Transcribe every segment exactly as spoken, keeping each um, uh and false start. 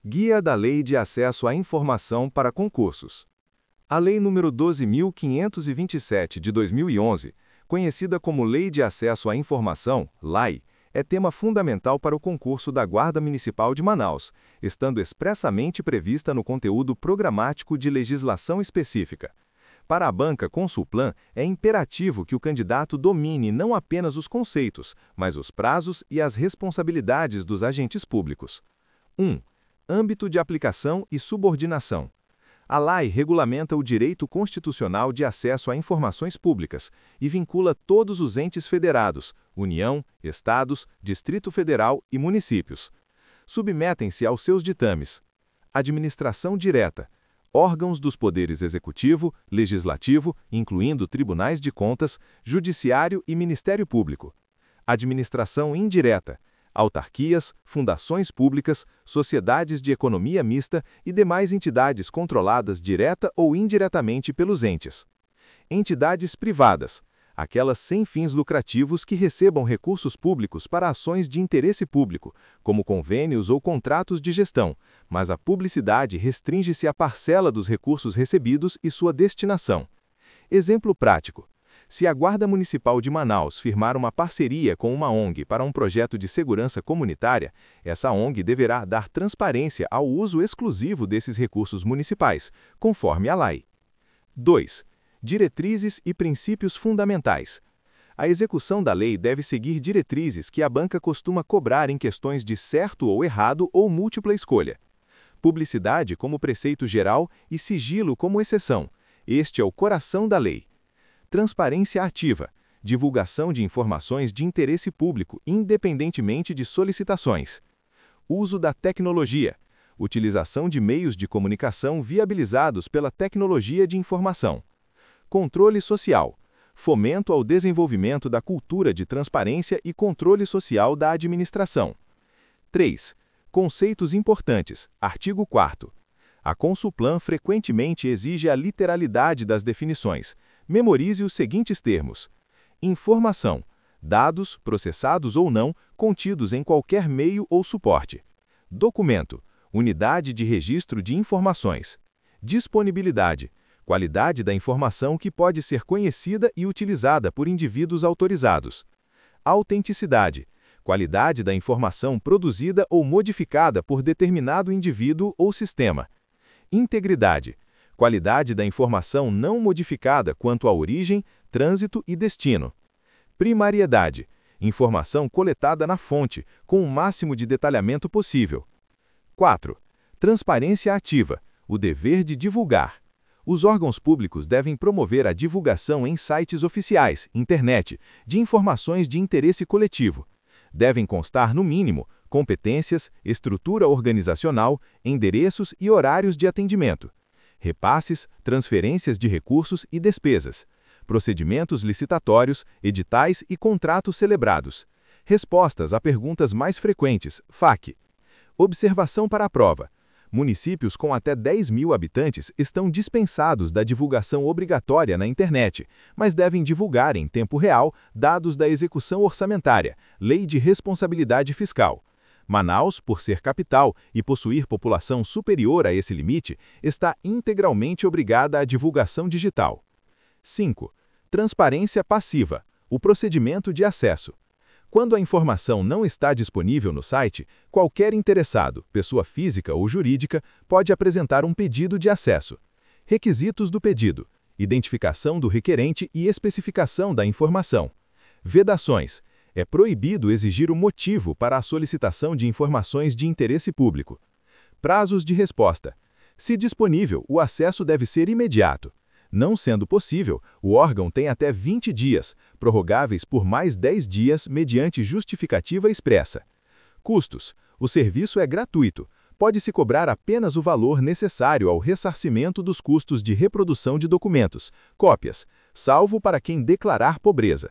Guia da Lei de Acesso à Informação para Concursos. A Lei nº doze mil quinhentos e vinte e sete de dois mil e onze, conhecida como Lei de Acesso à Informação, L A I, é tema fundamental para o concurso da Guarda Municipal de Manaus, estando expressamente prevista no conteúdo programático de legislação específica. Para a banca Consulplan, é imperativo que o candidato domine não apenas os conceitos, mas os prazos e as responsabilidades dos agentes públicos. um. Âmbito de aplicação e subordinação. A L A I regulamenta o direito constitucional de acesso a informações públicas e vincula todos os entes federados, União, Estados, Distrito Federal e municípios. Submetem-se aos seus ditames: administração direta, órgãos dos poderes executivo, legislativo, incluindo tribunais de contas, judiciário e Ministério Público. Administração indireta, autarquias, fundações públicas, sociedades de economia mista e demais entidades controladas direta ou indiretamente pelos entes. Entidades privadas, aquelas sem fins lucrativos que recebam recursos públicos para ações de interesse público, como convênios ou contratos de gestão, mas a publicidade restringe-se à parcela dos recursos recebidos e sua destinação. Exemplo prático: se a Guarda Municipal de Manaus firmar uma parceria com uma O N G para um projeto de segurança comunitária, essa O N G deverá dar transparência ao uso exclusivo desses recursos municipais, conforme a L A I. dois. Diretrizes e princípios fundamentais. A execução da lei deve seguir diretrizes que a banca costuma cobrar em questões de certo ou errado ou múltipla escolha. Publicidade como preceito geral e sigilo como exceção. Este é o coração da lei. Transparência ativa, divulgação de informações de interesse público, independentemente de solicitações. Uso da tecnologia, utilização de meios de comunicação viabilizados pela tecnologia de informação. Controle social, fomento ao desenvolvimento da cultura de transparência e controle social da administração. três. Conceitos importantes, artigo quarto. A Consulplan frequentemente exige a literalidade das definições. Memorize os seguintes termos: informação, dados, processados ou não, contidos em qualquer meio ou suporte. Documento, unidade de registro de informações. Disponibilidade, qualidade da informação que pode ser conhecida e utilizada por indivíduos autorizados. Autenticidade, qualidade da informação produzida ou modificada por determinado indivíduo ou sistema. Integridade, qualidade da informação não modificada quanto à origem, trânsito e destino. Primariedade, informação coletada na fonte, com o máximo de detalhamento possível. quatro. Transparência ativa, o dever de divulgar. Os órgãos públicos devem promover a divulgação em sites oficiais, internet, de informações de interesse coletivo. Devem constar, no mínimo, competências, estrutura organizacional, endereços e horários de atendimento. Repasses, transferências de recursos e despesas, procedimentos licitatórios, editais e contratos celebrados, respostas a perguntas mais frequentes, F A Q. Observação para a prova: municípios com até dez mil habitantes estão dispensados da divulgação obrigatória na internet, mas devem divulgar em tempo real dados da execução orçamentária, Lei de Responsabilidade Fiscal. Manaus, por ser capital e possuir população superior a esse limite, está integralmente obrigada à divulgação digital. cinco. Transparência passiva, o procedimento de acesso. Quando a informação não está disponível no site, qualquer interessado, pessoa física ou jurídica, pode apresentar um pedido de acesso. Requisitos do pedido: identificação do requerente e especificação da informação. Vedações: é proibido exigir o motivo para a solicitação de informações de interesse público. Prazos de resposta: se disponível, o acesso deve ser imediato. Não sendo possível, o órgão tem até vinte dias, prorrogáveis por mais dez dias mediante justificativa expressa. Custos: o serviço é gratuito. Pode-se cobrar apenas o valor necessário ao ressarcimento dos custos de reprodução de documentos, cópias, salvo para quem declarar pobreza.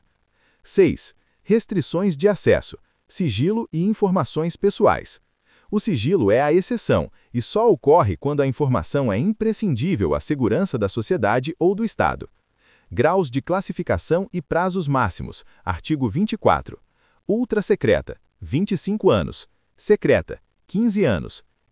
seis. Restrições de acesso, sigilo e informações pessoais. O sigilo é a exceção e só ocorre quando a informação é imprescindível à segurança da sociedade ou do Estado. Graus de classificação e prazos máximos, artigo vinte e quatro. Ultra secreta, vinte e cinco anos. Secreta, quinze anos.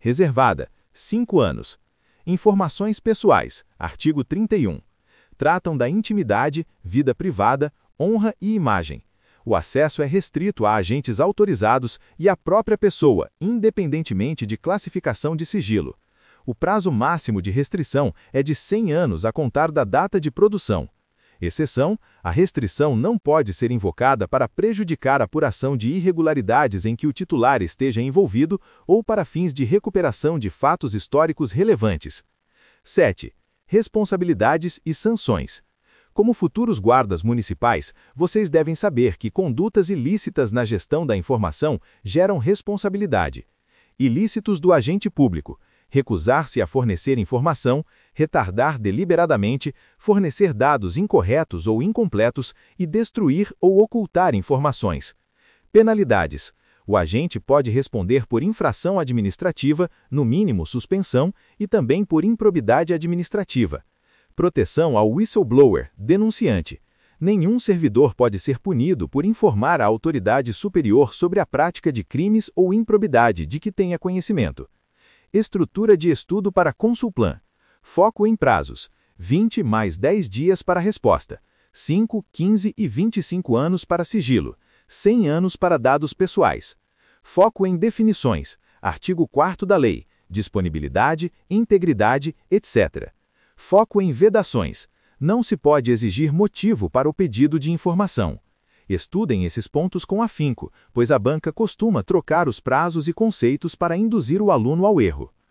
Reservada, cinco anos. Informações pessoais, artigo trinta e um. Tratam da intimidade, vida privada, honra e imagem. O acesso é restrito a agentes autorizados e à própria pessoa, independentemente de classificação de sigilo. O prazo máximo de restrição é de cem anos a contar da data de produção. Exceção, a restrição não pode ser invocada para prejudicar a apuração de irregularidades em que o titular esteja envolvido ou para fins de recuperação de fatos históricos relevantes. sete. Responsabilidades e sanções. Como futuros guardas municipais, vocês devem saber que condutas ilícitas na gestão da informação geram responsabilidade. Ilícitos do agente público: recusar-se a fornecer informação, retardar deliberadamente, fornecer dados incorretos ou incompletos e destruir ou ocultar informações. Penalidades: o agente pode responder por infração administrativa, no mínimo suspensão, e também por improbidade administrativa. Proteção ao whistleblower, denunciante. Nenhum servidor pode ser punido por informar à autoridade superior sobre a prática de crimes ou improbidade de que tenha conhecimento. Estrutura de estudo para Consulplan. Foco em prazos: vinte mais dez dias para resposta, cinco, quinze e vinte e cinco anos para sigilo, cem anos para dados pessoais. Foco em definições: artigo quarto da lei, disponibilidade, integridade, etcétera. Foco em vedações: não se pode exigir motivo para o pedido de informação. Estudem esses pontos com afinco, pois a banca costuma trocar os prazos e conceitos para induzir o aluno ao erro.